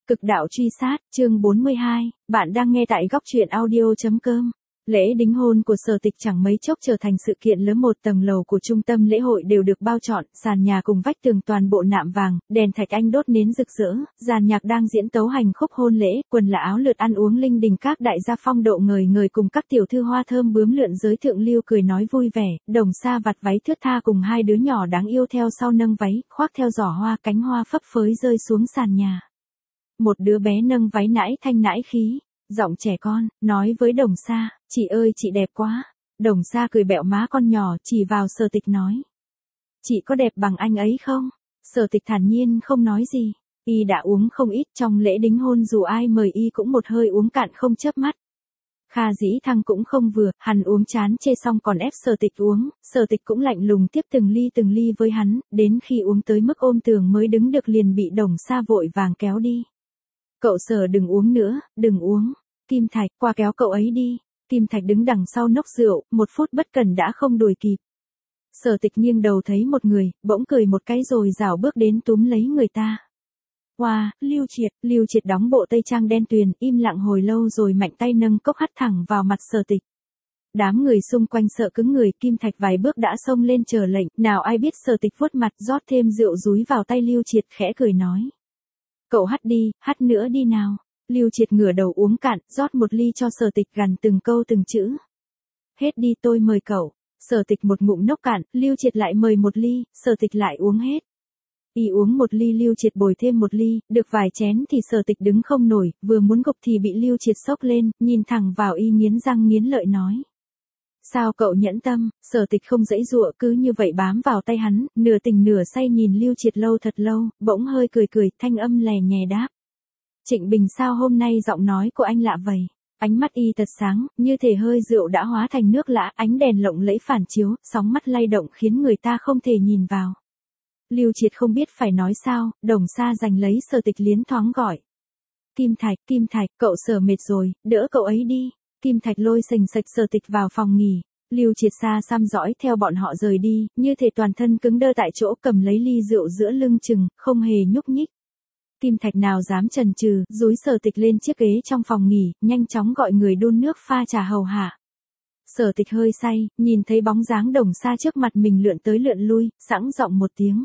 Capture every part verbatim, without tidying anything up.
Cực đạo truy sát, chương bốn mươi hai, bạn đang nghe tại góc truyện audio.com. Lễ đính hôn của Sở Tịch chẳng mấy chốc trở thành sự kiện lớn, một tầng lầu của trung tâm lễ hội đều được bao trọn, sàn nhà cùng vách tường toàn bộ nạm vàng, đèn thạch anh đốt nến rực rỡ, dàn nhạc đang diễn tấu hành khúc hôn lễ, quần là áo lượt ăn uống linh đình, các đại gia phong độ ngời ngời cùng các tiểu thư hoa thơm bướm lượn giới thượng lưu cười nói vui vẻ, Đồng Sa vặt váy thướt tha cùng hai đứa nhỏ đáng yêu theo sau nâng váy, khoác theo giỏ hoa, cánh hoa phấp phới rơi xuống sàn nhà. Một đứa bé nâng váy nãi thanh nãi khí, giọng trẻ con, nói với Đồng Sa, chị ơi chị đẹp quá. Đồng Sa cười bẹo má con nhỏ, chỉ vào Sở Tịch nói. Chị có đẹp bằng anh ấy không? Sở Tịch thản nhiên không nói gì, y đã uống không ít trong lễ đính hôn, dù ai mời y cũng một hơi uống cạn không chớp mắt. Kha Dĩ Thăng cũng không vừa, hắn uống chán chê xong còn ép Sở Tịch uống, Sở Tịch cũng lạnh lùng tiếp từng ly từng ly với hắn, đến khi uống tới mức ôm tường mới đứng được liền bị Đồng Sa vội vàng kéo đi. Cậu Sở đừng uống nữa, đừng uống. Kim Thạch, qua kéo cậu ấy đi. Kim Thạch đứng đằng sau nốc rượu, một phút bất cần đã không đuổi kịp. Sở Tịch nghiêng đầu thấy một người, bỗng cười một cái rồi rảo bước đến túm lấy người ta. Wow, Lưu Triệt, Lưu Triệt đóng bộ tây trang đen tuyền, im lặng hồi lâu rồi mạnh tay nâng cốc hắt thẳng vào mặt Sở Tịch. Đám người xung quanh sợ cứng người, Kim Thạch vài bước đã xông lên chờ lệnh, nào ai biết Sở Tịch vuốt mặt rót thêm rượu dúi vào tay Lưu Triệt khẽ cười nói. Cậu hắt đi, hắt nữa đi nào. Lưu Triệt ngửa đầu uống cạn, rót một ly cho Sở Tịch, gằn từng câu từng chữ. Hết đi tôi mời cậu. Sở Tịch một ngụm nốc cạn, Lưu Triệt lại mời một ly, Sở Tịch lại uống hết. Y uống một ly, Lưu Triệt bồi thêm một ly, được vài chén thì Sở Tịch đứng không nổi, vừa muốn gục thì bị Lưu Triệt xốc lên, nhìn thẳng vào y nghiến răng nghiến lợi nói. Sao cậu nhẫn tâm? Sở Tịch không dãy dụa, cứ như vậy bám vào tay hắn, nửa tỉnh nửa say nhìn Lưu Triệt lâu thật lâu, bỗng hơi cười cười, thanh âm lè nhè đáp. Trịnh Bình, sao hôm nay giọng nói của anh lạ vậy? Ánh mắt y thật sáng, như thể hơi rượu đã hóa thành nước lã, ánh đèn lộng lẫy phản chiếu, sóng mắt lay động khiến người ta không thể nhìn vào. Lưu Triệt không biết phải nói sao, Đồng Sa giành lấy Sở Tịch liến thoáng gọi. Kim Thạch, Kim Thạch, cậu Sở mệt rồi, đỡ cậu ấy đi. Kim Thạch lôi sành sạch Sở Tịch vào phòng nghỉ. Lưu Triệt xa xăm dõi theo bọn họ rời đi, như thể toàn thân cứng đơ tại chỗ, cầm lấy ly rượu giữa lưng chừng, không hề nhúc nhích. Kim Thạch nào dám chần chừ, dúi Sở Tịch lên chiếc ghế trong phòng nghỉ, nhanh chóng gọi người đun nước pha trà hầu hạ. Sở Tịch hơi say, nhìn thấy bóng dáng Đồng Sa trước mặt mình lượn tới lượn lui, sẵn giọng một tiếng.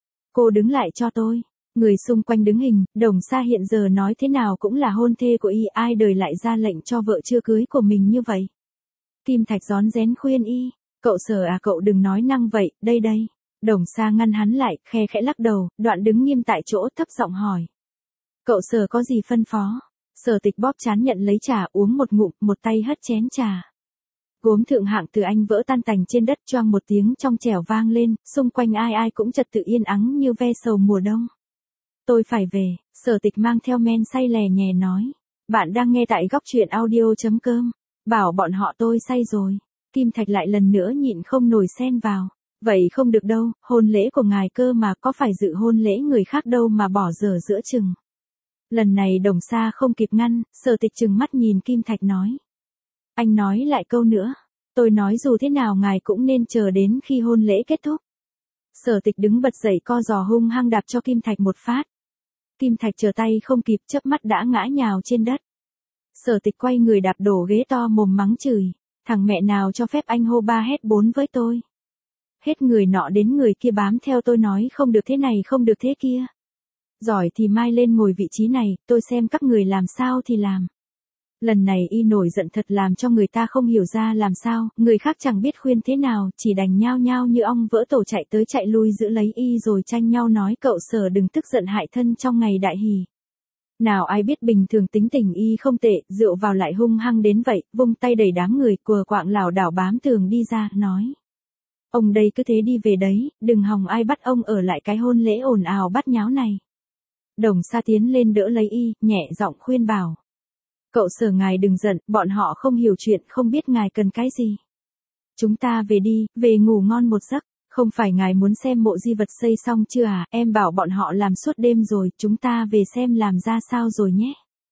Cô đứng lại cho tôi. Người xung quanh đứng hình, Đồng Sa hiện giờ nói thế nào cũng là hôn thê của y, ai đời lại ra lệnh cho vợ chưa cưới của mình như vậy. Kim Thạch rón rén khuyên y, cậu Sở à, cậu đừng nói năng vậy, đây đây. Đồng Sa ngăn hắn lại, khe khẽ lắc đầu, đoạn đứng nghiêm tại chỗ thấp giọng hỏi. Cậu Sở có gì phân phó? Sở Tịch bóp trán nhận lấy trà, uống một ngụm, một tay hất chén trà. Gốm thượng hạng từ anh vỡ tan tành trên đất, choang một tiếng trong trẻo vang lên, xung quanh ai ai cũng trật tự yên ắng như ve sầu mùa đông. Tôi phải về, Sở Tịch mang theo men say lè nhè nói. Bạn đang nghe tại góc truyện audio.com. Bảo bọn họ tôi say rồi. Kim Thạch lại lần nữa nhịn không nổi xen vào. Vậy không được đâu, hôn lễ của ngài cơ mà, có phải dự hôn lễ người khác đâu mà bỏ dở giữa chừng. Lần này Đồng Sa không kịp ngăn, Sở Tịch trừng mắt nhìn Kim Thạch nói. Anh nói lại câu nữa. Tôi nói dù thế nào ngài cũng nên chờ đến khi hôn lễ kết thúc. Sở Tịch đứng bật dậy, co giò hung hăng đạp cho Kim Thạch một phát. Kim Thạch chờ tay không kịp, chớp mắt đã ngã nhào trên đất. Sở Tịch quay người đạp đổ ghế, to mồm mắng chửi. Thằng mẹ nào cho phép anh hô ba hét bốn với tôi. Hết người nọ đến người kia bám theo tôi nói không được thế này không được thế kia. Giỏi thì mai lên ngồi vị trí này, tôi xem các người làm sao thì làm. Lần này y nổi giận thật làm cho người ta không hiểu ra làm sao, người khác chẳng biết khuyên thế nào, chỉ đành nhao nhao như ong vỡ tổ chạy tới chạy lui giữ lấy y rồi tranh nhau nói cậu Sở đừng tức giận hại thân trong ngày đại hỷ. Nào ai biết bình thường tính tình y không tệ, rượu vào lại hung hăng đến vậy, vung tay đẩy đám người quờ quạng lảo đảo bám tường đi ra, nói. Ông đây cứ thế đi về đấy, đừng hòng ai bắt ông ở lại cái hôn lễ ồn ào bắt nháo này. Đồng Sa tiến lên đỡ lấy y, nhẹ giọng khuyên bảo. Cậu Sở ngài đừng giận, bọn họ không hiểu chuyện, không biết ngài cần cái gì. Chúng ta về đi, về ngủ ngon một giấc, không phải ngài muốn xem mộ di vật xây xong chưa à, em bảo bọn họ làm suốt đêm rồi, chúng ta về xem làm ra sao rồi nhé.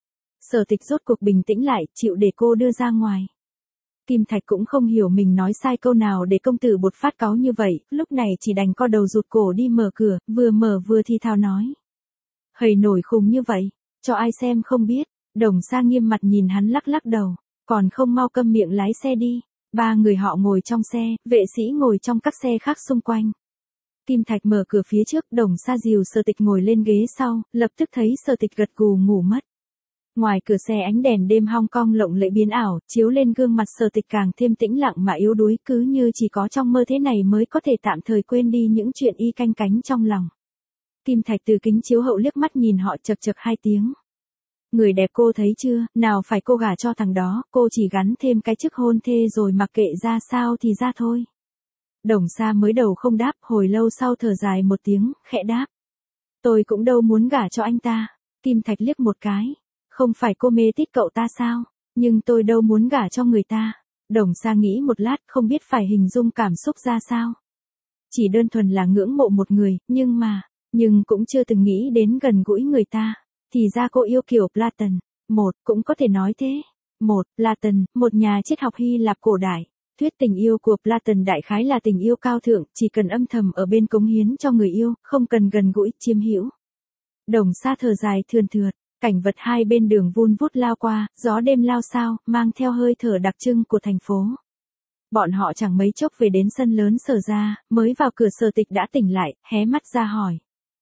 Sở Tịch rốt cuộc bình tĩnh lại, chịu để cô đưa ra ngoài. Kim Thạch cũng không hiểu mình nói sai câu nào để công tử bột phát cáu như vậy, lúc này chỉ đành co đầu rụt cổ đi mở cửa, vừa mở vừa thì thào nói. Hầy nổi khùng như vậy, Cho ai xem không biết. Đồng Sa nghiêm mặt nhìn hắn lắc lắc đầu. Còn không mau câm miệng lái xe đi. Ba người họ ngồi trong xe, vệ sĩ ngồi trong các xe khác xung quanh. Kim Thạch mở cửa phía trước, Đồng Sa dìu Sở Tịch ngồi lên ghế sau, lập tức thấy Sở Tịch gật gù ngủ mất. Ngoài cửa xe ánh đèn đêm Hong Kong lộng lẫy biến ảo, chiếu lên gương mặt Sở Tịch càng thêm tĩnh lặng mà yếu đuối, cứ như chỉ có trong mơ thế này mới có thể tạm thời quên đi những chuyện y canh cánh trong lòng. Kim Thạch từ kính chiếu hậu liếc mắt nhìn họ chậc chậc hai tiếng. Người đẹp cô thấy chưa, nào phải cô gả cho thằng đó, cô chỉ gắn thêm cái chức hôn thê rồi mặc kệ ra sao thì ra thôi. Đồng Sa mới đầu không đáp, hồi lâu sau thở dài một tiếng, khẽ đáp. Tôi cũng đâu muốn gả cho anh ta. Kim Thạch liếc một cái. Không phải cô mê tít cậu ta sao? Nhưng tôi đâu muốn gả cho người ta. Đồng Sa nghĩ một lát, không biết phải hình dung cảm xúc ra sao. Chỉ đơn thuần là ngưỡng mộ một người, nhưng mà, nhưng cũng chưa từng nghĩ đến gần gũi người ta. Thì ra cô yêu kiểu Platon. Một, cũng có thể nói thế. Một, Platon, một nhà triết học Hy Lạp cổ đại. Thuyết tình yêu của Platon đại khái là tình yêu cao thượng, chỉ cần âm thầm ở bên cống hiến cho người yêu, không cần gần gũi, chiếm hữu. Đồng Sa thở dài thườn thượt, cảnh vật hai bên đường vun vút lao qua, gió đêm lao sao, mang theo hơi thở đặc trưng của thành phố. Bọn họ chẳng mấy chốc về đến sân lớn Sở ra, mới vào cửa Sở Tịch đã tỉnh lại, hé mắt ra hỏi.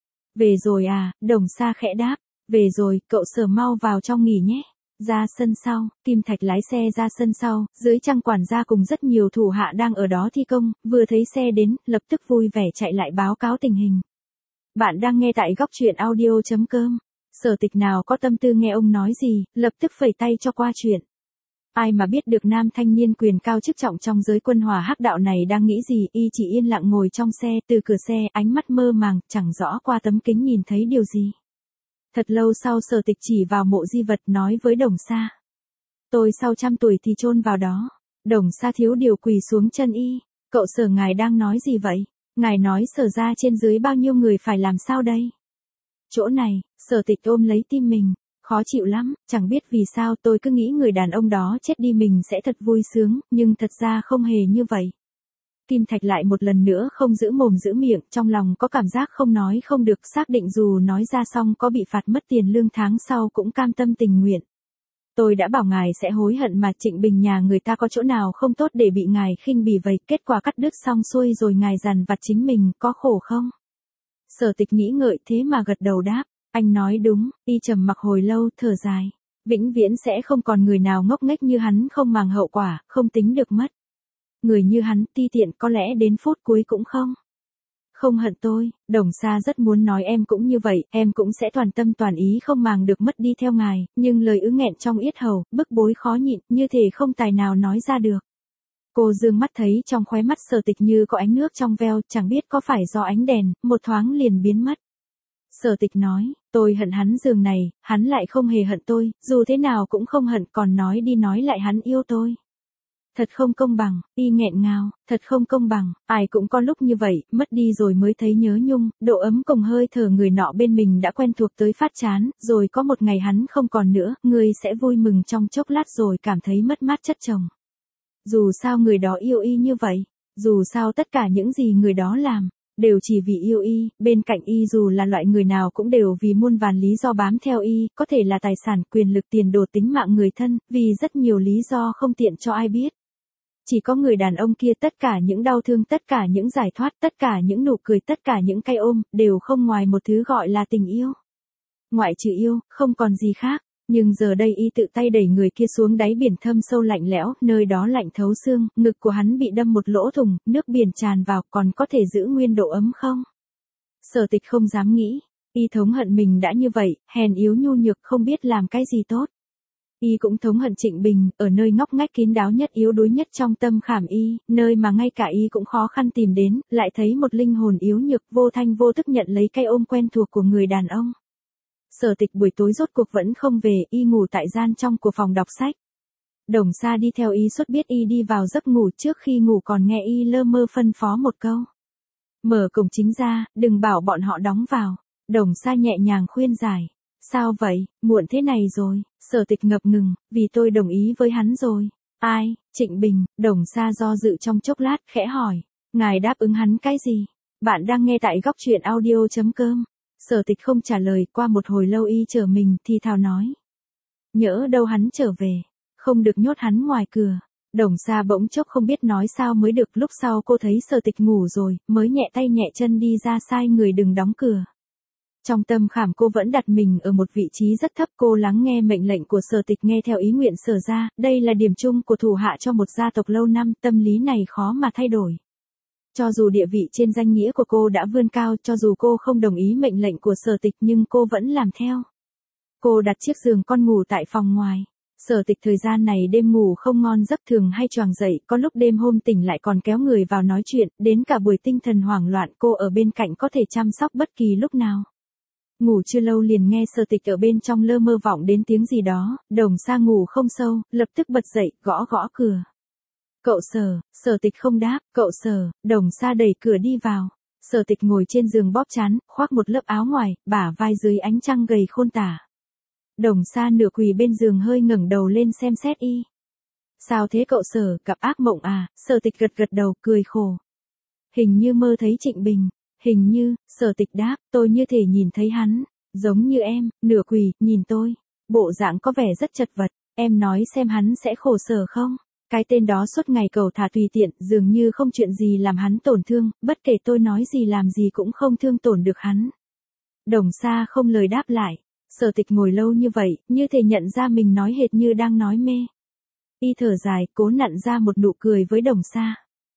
Về rồi à, Đồng Sa khẽ đáp, về rồi, cậu Sở mau vào trong nghỉ nhé. Ra sân sau, Kim Thạch lái xe ra sân sau, dưới trăng quản gia cùng rất nhiều thủ hạ đang ở đó thi công, vừa thấy xe đến, lập tức vui vẻ chạy lại báo cáo tình hình. Bạn đang nghe tại góc truyện audio chấm com. Sở Tịch nào có tâm tư nghe ông nói gì, lập tức phẩy tay cho qua chuyện. Ai mà biết được nam thanh niên quyền cao chức trọng trong giới quân hòa hắc đạo này đang nghĩ gì, y chỉ yên lặng ngồi trong xe, từ cửa xe, ánh mắt mơ màng, chẳng rõ qua tấm kính nhìn thấy điều gì. Thật lâu sau Sở Tịch chỉ vào mộ di vật nói với Đồng Sa. Tôi sau trăm tuổi thì chôn vào đó. Đồng Sa thiếu điều quỳ xuống chân y. Cậu Sở ngài đang nói gì vậy? Ngài nói Sở ra trên dưới bao nhiêu người phải làm sao đây? Chỗ này, Sở Tịch ôm lấy tim mình. Khó chịu lắm, chẳng biết vì sao tôi cứ nghĩ người đàn ông đó chết đi mình sẽ thật vui sướng, nhưng thật ra không hề như vậy. Kim Thạch lại một lần nữa không giữ mồm giữ miệng, trong lòng có cảm giác không nói không được, xác định dù nói ra xong có bị phạt mất tiền lương tháng sau cũng cam tâm tình nguyện. Tôi đã bảo ngài sẽ hối hận mà, Trịnh Bình nhà người ta có chỗ nào không tốt để bị ngài khinh bỉ vậy, kết quả cắt đứt xong xuôi rồi ngài dằn vặt chính mình, có khổ không? Sở Tịch nghĩ ngợi thế mà gật đầu đáp, anh nói đúng. Y trầm mặc hồi lâu, thở dài. Vĩnh viễn sẽ không còn người nào ngốc nghếch như hắn không màng hậu quả, không tính được mất. Người như hắn, ti tiện có lẽ đến phút cuối cũng không. Không hận tôi, Đồng Sa rất muốn nói em cũng như vậy, em cũng sẽ toàn tâm toàn ý không màng được mất đi theo ngài, nhưng lời ứ nghẹn trong yết hầu, bức bối khó nhịn, như thể không tài nào nói ra được. Cô dương mắt thấy trong khóe mắt Sở Tịch như có ánh nước trong veo, chẳng biết có phải do ánh đèn, một thoáng liền biến mất. Sở Tịch nói, tôi hận hắn giường này, hắn lại không hề hận tôi, dù thế nào cũng không hận, còn nói đi nói lại hắn yêu tôi. Thật không công bằng, y nghẹn ngào, thật không công bằng, ai cũng có lúc như vậy, mất đi rồi mới thấy nhớ nhung, độ ấm cùng hơi thở người nọ bên mình đã quen thuộc tới phát chán, rồi có một ngày hắn không còn nữa, người sẽ vui mừng trong chốc lát rồi cảm thấy mất mát chất chồng. Dù sao người đó yêu y như vậy, dù sao tất cả những gì người đó làm, đều chỉ vì yêu y, bên cạnh y dù là loại người nào cũng đều vì muôn vàn lý do bám theo y, có thể là tài sản, quyền lực, tiền đồ, tính mạng người thân, vì rất nhiều lý do không tiện cho ai biết. Chỉ có người đàn ông kia tất cả những đau thương, tất cả những giải thoát, tất cả những nụ cười, tất cả những cái ôm, đều không ngoài một thứ gọi là tình yêu. Ngoại trừ yêu, không còn gì khác. Nhưng giờ đây y tự tay đẩy người kia xuống đáy biển thâm sâu lạnh lẽo, nơi đó lạnh thấu xương, ngực của hắn bị đâm một lỗ thủng, nước biển tràn vào, còn có thể giữ nguyên độ ấm không? Sở Tịch không dám nghĩ, y thống hận mình đã như vậy, hèn yếu nhu nhược không biết làm cái gì tốt. Y cũng thống hận Trịnh Bình, ở nơi ngóc ngách kín đáo nhất, yếu đuối nhất trong tâm khảm y, nơi mà ngay cả y cũng khó khăn tìm đến, lại thấy một linh hồn yếu nhược vô thanh vô tức nhận lấy cái ôm quen thuộc của người đàn ông. Sở Tịch buổi tối rốt cuộc vẫn không về, y ngủ tại gian trong của phòng đọc sách. Đồng Sa đi theo y suốt, biết y đi vào giấc ngủ, trước khi ngủ còn nghe y lơ mơ phân phó một câu. Mở cổng chính ra, đừng bảo bọn họ đóng vào. Đồng Sa nhẹ nhàng khuyên giải. Sao vậy, muộn thế này rồi? Sở Tịch ngập ngừng, vì tôi đồng ý với hắn rồi. Ai? Trịnh Bình. Đồng Sa do dự trong chốc lát, khẽ hỏi. Ngài đáp ứng hắn cái gì? Bạn đang nghe tại góc truyện audio chấm com. Sở Tịch không trả lời, qua một hồi lâu y chờ mình thì thào nói. Nhỡ đâu hắn trở về, không được nhốt hắn ngoài cửa. Đồng Sa bỗng chốc không biết nói sao mới được, lúc sau cô thấy Sở Tịch ngủ rồi, mới nhẹ tay nhẹ chân đi ra sai người đừng đóng cửa. Trong tâm khảm cô vẫn đặt mình ở một vị trí rất thấp, cô lắng nghe mệnh lệnh của Sở Tịch nghe theo ý nguyện Sở gia, đây là điểm chung của thủ hạ cho một gia tộc lâu năm, tâm lý này khó mà thay đổi. Cho dù địa vị trên danh nghĩa của cô đã vươn cao, cho dù cô không đồng ý mệnh lệnh của Sở Tịch nhưng cô vẫn làm theo. Cô đặt chiếc giường con ngủ tại phòng ngoài. Sở Tịch thời gian này đêm ngủ không ngon giấc, thường hay choàng dậy, có lúc đêm hôm tỉnh lại còn kéo người vào nói chuyện, đến cả buổi tinh thần hoảng loạn cô ở bên cạnh có thể chăm sóc bất kỳ lúc nào. Ngủ chưa lâu liền nghe Sở Tịch ở bên trong lơ mơ vọng đến tiếng gì đó, Đồng Sa ngủ không sâu, lập tức bật dậy, gõ gõ cửa. Cậu Sở, Sở Tịch không đáp, cậu Sở, Đồng Sa đẩy cửa đi vào. Sở Tịch ngồi trên giường bóp trán, khoác một lớp áo ngoài, bả vai dưới ánh trăng gầy khôn tả. Đồng Sa nửa quỳ bên giường hơi ngẩng đầu lên xem xét y. Sao thế cậu Sở, gặp ác mộng à? Sở Tịch gật gật đầu, cười khổ. Hình như mơ thấy Trịnh Bình. Hình như, Sở Tịch đáp, tôi như thể nhìn thấy hắn. Giống như em, nửa quỳ, nhìn tôi. Bộ dạng có vẻ rất chật vật. Em nói xem hắn sẽ khổ sở không? Cái tên đó suốt ngày cầu thả tùy tiện, dường như không chuyện gì làm hắn tổn thương, bất kể tôi nói gì làm gì cũng không thương tổn được hắn. Đồng Sa không lời đáp lại. Sở Tịch ngồi lâu như vậy, như thể nhận ra mình nói hệt như đang nói mê. Y thở dài, cố nặn ra một nụ cười với Đồng Sa.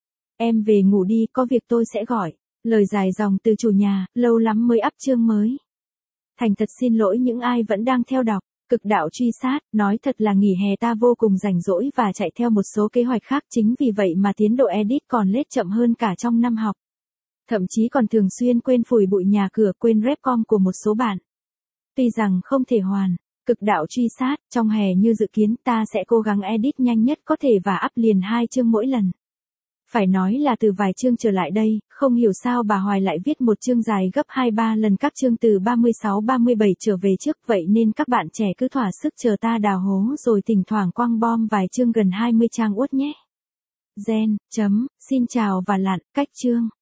Em về ngủ đi, có việc tôi sẽ gọi. Lời dài dòng từ chủ nhà, lâu lắm mới up chương mới. Thành thật xin lỗi những ai vẫn đang theo đọc. Cực đạo truy sát, nói thật là nghỉ hè ta vô cùng rảnh rỗi và chạy theo một số kế hoạch khác, chính vì vậy mà tiến độ edit còn lết chậm hơn cả trong năm học. Thậm chí còn thường xuyên quên phủi bụi nhà cửa, quên rep com của một số bạn. Tuy rằng không thể hoàn, cực đạo truy sát, trong hè như dự kiến ta sẽ cố gắng edit nhanh nhất có thể và up liền hai chương mỗi lần. Phải nói là từ vài chương trở lại đây, không hiểu sao bà Hoài lại viết một chương dài gấp hai ba lần các chương từ ba mươi sáu ba mươi bảy trở về trước, vậy nên các bạn trẻ cứ thỏa sức chờ ta đào hố rồi thỉnh thoảng quăng bom vài chương gần hai mươi trang uất nhé. Gen, chấm, xin chào và lặn, cách chương.